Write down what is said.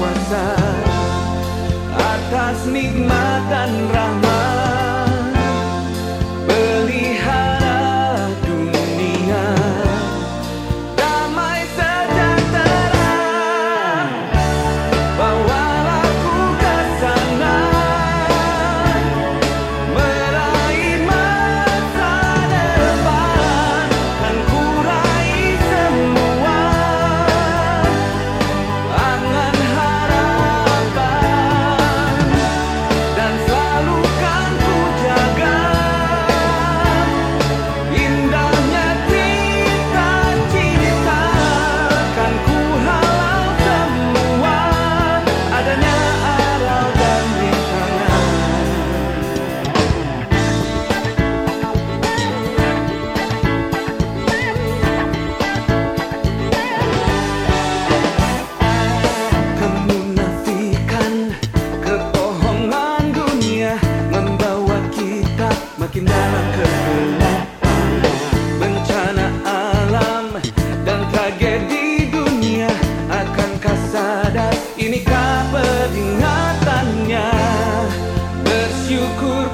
kuasa atas nikmat dan rahmat. Pelihara dunia damai sejahtera, bawalah ku ke sana, meraih masa depan, kan ku raih semua angan harapan, dan selalu kan ku jaga indahnya cita-cita, kan ku halau semua adanya aral dan rintangan. Kemunafikan, kebohongan dunia membawa kita makin dalam kegelapan. Bencana alam dan tragedi dunia, akankah sadar inikah peringatannya? Bersyukur